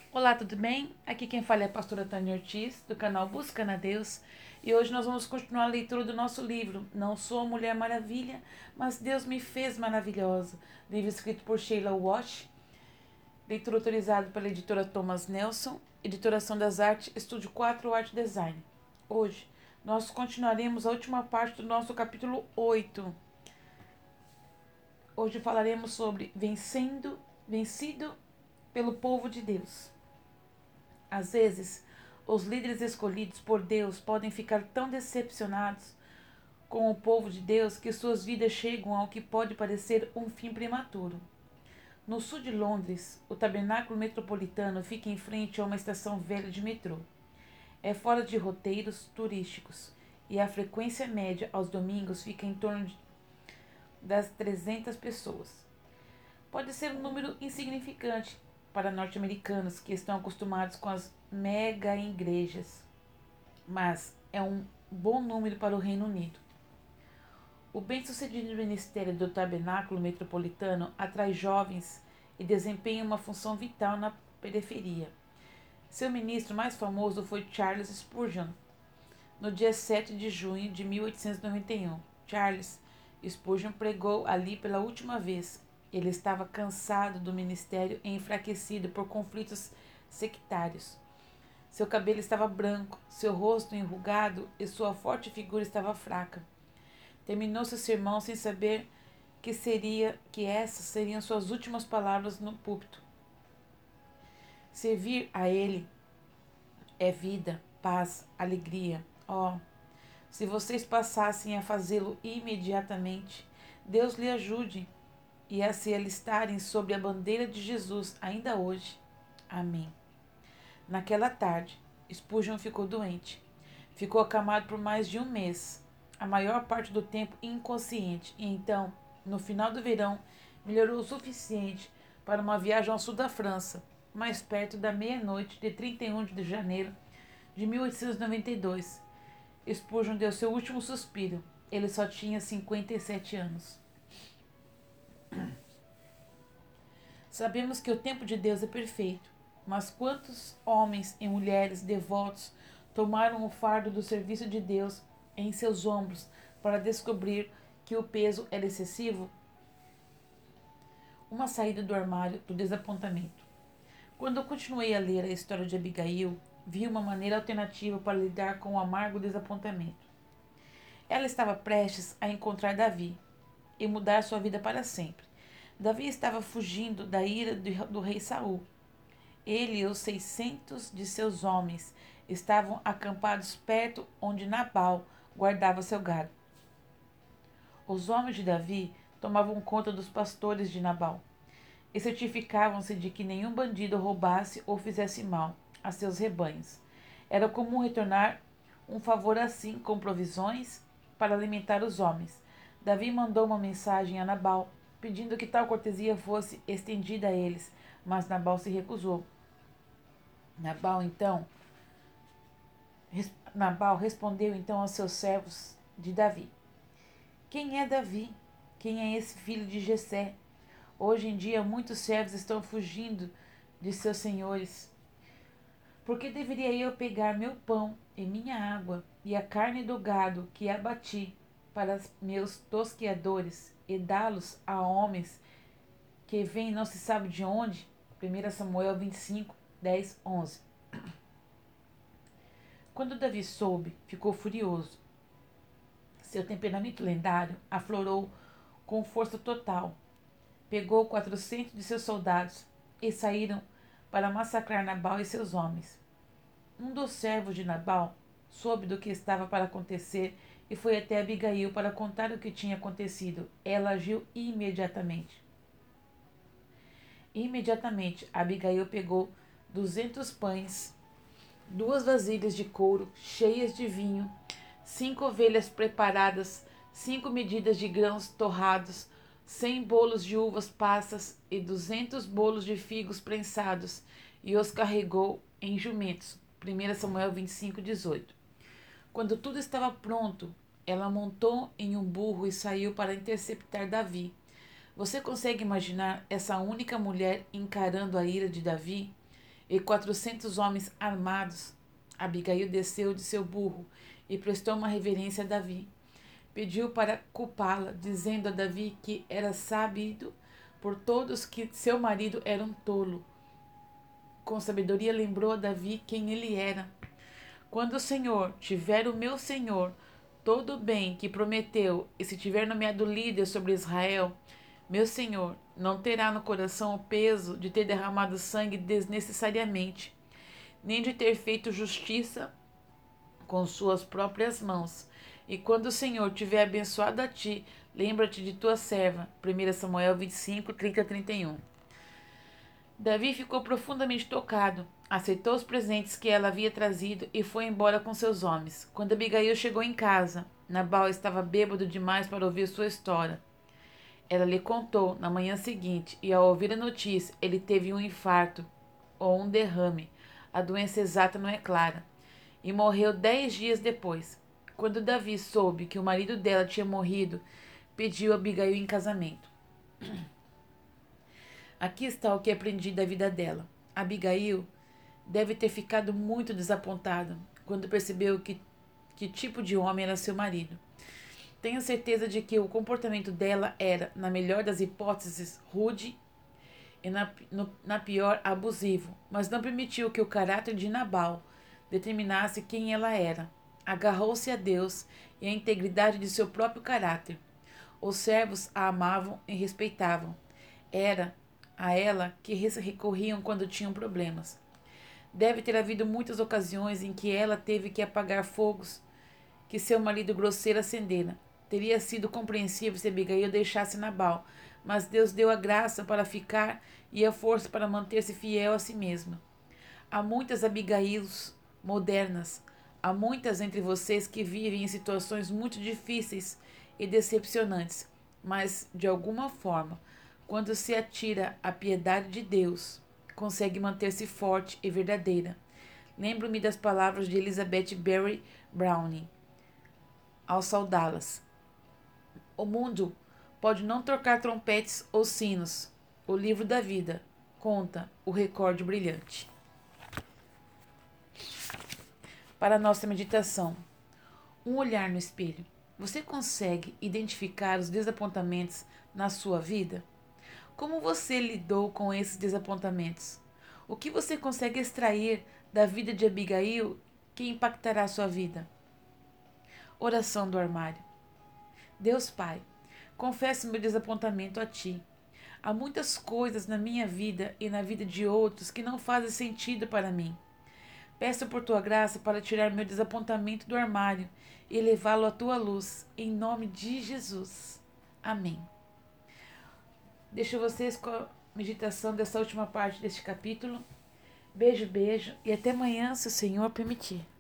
Olá, tudo bem? Aqui quem fala é a pastora Tânia Ortiz, do canal Buscando a Deus. E hoje nós vamos continuar a leitura do nosso livro Não Sou Mulher Maravilha, mas Deus me fez maravilhosa. Livro escrito por Sheila Walsh, leitura autorizada pela editora Thomas Nelson, editoração das artes, Estúdio 4 Art Design. Hoje nós continuaremos a última parte do nosso capítulo 8. Hoje falaremos sobre vencido pelo povo de Deus. Às vezes, os líderes escolhidos por Deus podem ficar tão decepcionados com o povo de Deus que suas vidas chegam ao que pode parecer um fim prematuro. No sul de Londres, o tabernáculo metropolitano fica em frente a uma estação velha de metrô. É fora de roteiros turísticos e a frequência média aos domingos fica em torno das 300 pessoas. Pode ser um número insignificante para norte-americanos que estão acostumados com as mega igrejas, mas é um bom número para o Reino Unido. O bem-sucedido ministério do Tabernáculo Metropolitano atrai jovens e desempenha uma função vital na periferia. Seu ministro mais famoso foi Charles Spurgeon. No dia 7 de junho de 1891, Charles Spurgeon pregou ali pela última vez. Ele estava cansado do ministério e enfraquecido por conflitos sectários. Seu cabelo estava branco, seu rosto enrugado e sua forte figura estava fraca. Terminou seu sermão sem saber que essas seriam suas últimas palavras no púlpito. Servir a ele é vida, paz, alegria. Oh, se vocês passassem a fazê-lo imediatamente, Deus lhe ajude e a se alistarem sob a bandeira de Jesus ainda hoje. Amém. Naquela tarde, Spurgeon ficou doente. Ficou acamado por mais de um mês, a maior parte do tempo inconsciente, e então, no final do verão, melhorou o suficiente para uma viagem ao sul da França, mais perto da meia-noite de 31 de janeiro de 1892. Spurgeon deu seu último suspiro. Ele só tinha 57 anos. Sabemos que o tempo de Deus é perfeito, mas quantos homens e mulheres devotos tomaram o fardo do serviço de Deus em seus ombros para descobrir que o peso era excessivo? Uma saída do armário do desapontamento. Quando eu continuei a ler a história de Abigail, vi uma maneira alternativa para lidar com o amargo desapontamento. Ela estava prestes a encontrar Davi e mudar sua vida para sempre. Davi estava fugindo da ira do rei Saul. Ele e os 600 de seus homens estavam acampados perto onde Nabal guardava seu gado. Os homens de Davi tomavam conta dos pastores de Nabal e certificavam-se de que nenhum bandido roubasse ou fizesse mal a seus rebanhos. Era comum retornar um favor assim com provisões para alimentar os homens. Davi mandou uma mensagem a Nabal pedindo que tal cortesia fosse estendida a eles, mas Nabal se recusou. Nabal então Nabal respondeu então aos seus servos de Davi: Quem é Davi? Quem é esse filho de Jessé? Hoje em dia muitos servos estão fugindo de seus senhores. Por que deveria eu pegar meu pão e minha água e a carne do gado que abati para meus tosqueadores e dá-los a homens que vêm não se sabe de onde? 1 Samuel 25, 10, 11. Quando Davi soube, ficou furioso. Seu temperamento lendário aflorou com força total. Pegou 400 de seus soldados e saíram para massacrar Nabal e seus homens. Um dos servos de Nabal soube do que estava para acontecer e foi até Abigail para contar o que tinha acontecido. Ela agiu imediatamente. Imediatamente, Abigail pegou 200 pães, 2 vasilhas de couro cheias de vinho, 5 ovelhas preparadas, 5 medidas de grãos torrados, 100 bolos de uvas passas e 200 bolos de figos prensados, e os carregou em jumentos. 1 Samuel 25, 18. Quando tudo estava pronto, ela montou em um burro e saiu para interceptar Davi. Você consegue imaginar essa única mulher encarando a ira de Davi? e 400 homens armados. Abigail desceu de seu burro e prestou uma reverência a Davi. Pediu para culpá-la, dizendo a Davi que era sabido por todos que seu marido era um tolo. Com sabedoria lembrou a Davi quem ele era. Quando o Senhor tiver o meu Senhor todo o bem que prometeu, e se tiver nomeado líder sobre Israel, meu Senhor não terá no coração o peso de ter derramado sangue desnecessariamente, nem de ter feito justiça com suas próprias mãos. E quando o Senhor tiver abençoado a ti, lembra-te de tua serva. 1 Samuel 25, 30 a 31. Davi ficou profundamente tocado, aceitou os presentes que ela havia trazido e foi embora com seus homens. Quando Abigail chegou em casa, Nabal estava bêbado demais para ouvir sua história. Ela lhe contou na manhã seguinte, e ao ouvir a notícia, ele teve um infarto ou um derrame. A doença exata não é clara. E morreu 10 dias depois. Quando Davi soube que o marido dela tinha morrido, pediu Abigail em casamento. Aqui está o que aprendi da vida dela. Abigail deve ter ficado muito desapontada quando percebeu que tipo de homem era seu marido. Tenho certeza de que o comportamento dela era, na melhor das hipóteses, rude e na pior, abusivo, mas não permitiu que o caráter de Nabal determinasse quem ela era. Agarrou-se a Deus e à integridade de seu próprio caráter. Os servos a amavam e respeitavam. Era a ela que recorriam quando tinham problemas. Deve ter havido muitas ocasiões em que ela teve que apagar fogos que seu marido grosseiro acendera. Teria sido compreensível se Abigail deixasse Nabal, mas Deus deu a graça para ficar e a força para manter-se fiel a si mesma. Há muitas Abigails modernas. Há muitas entre vocês que vivem em situações muito difíceis e decepcionantes, mas, de alguma forma, quando se atira à piedade de Deus, consegue manter-se forte e verdadeira. Lembro-me das palavras de Elizabeth Barry Browning ao saudá-las. O mundo pode não tocar trompetes ou sinos. O livro da vida conta o recorde brilhante. Para a nossa meditação, um olhar no espelho. Você consegue identificar os desapontamentos na sua vida? Como você lidou com esses desapontamentos? O que você consegue extrair da vida de Abigail que impactará a sua vida? Oração do armário. Deus Pai, confesso meu desapontamento a Ti. Há muitas coisas na minha vida e na vida de outros que não fazem sentido para mim. Peço por Tua graça para tirar meu desapontamento do armário e levá-lo à Tua luz, em nome de Jesus. Amém. Deixo vocês com a meditação dessa última parte deste capítulo. Beijo, beijo e até amanhã, se o Senhor permitir.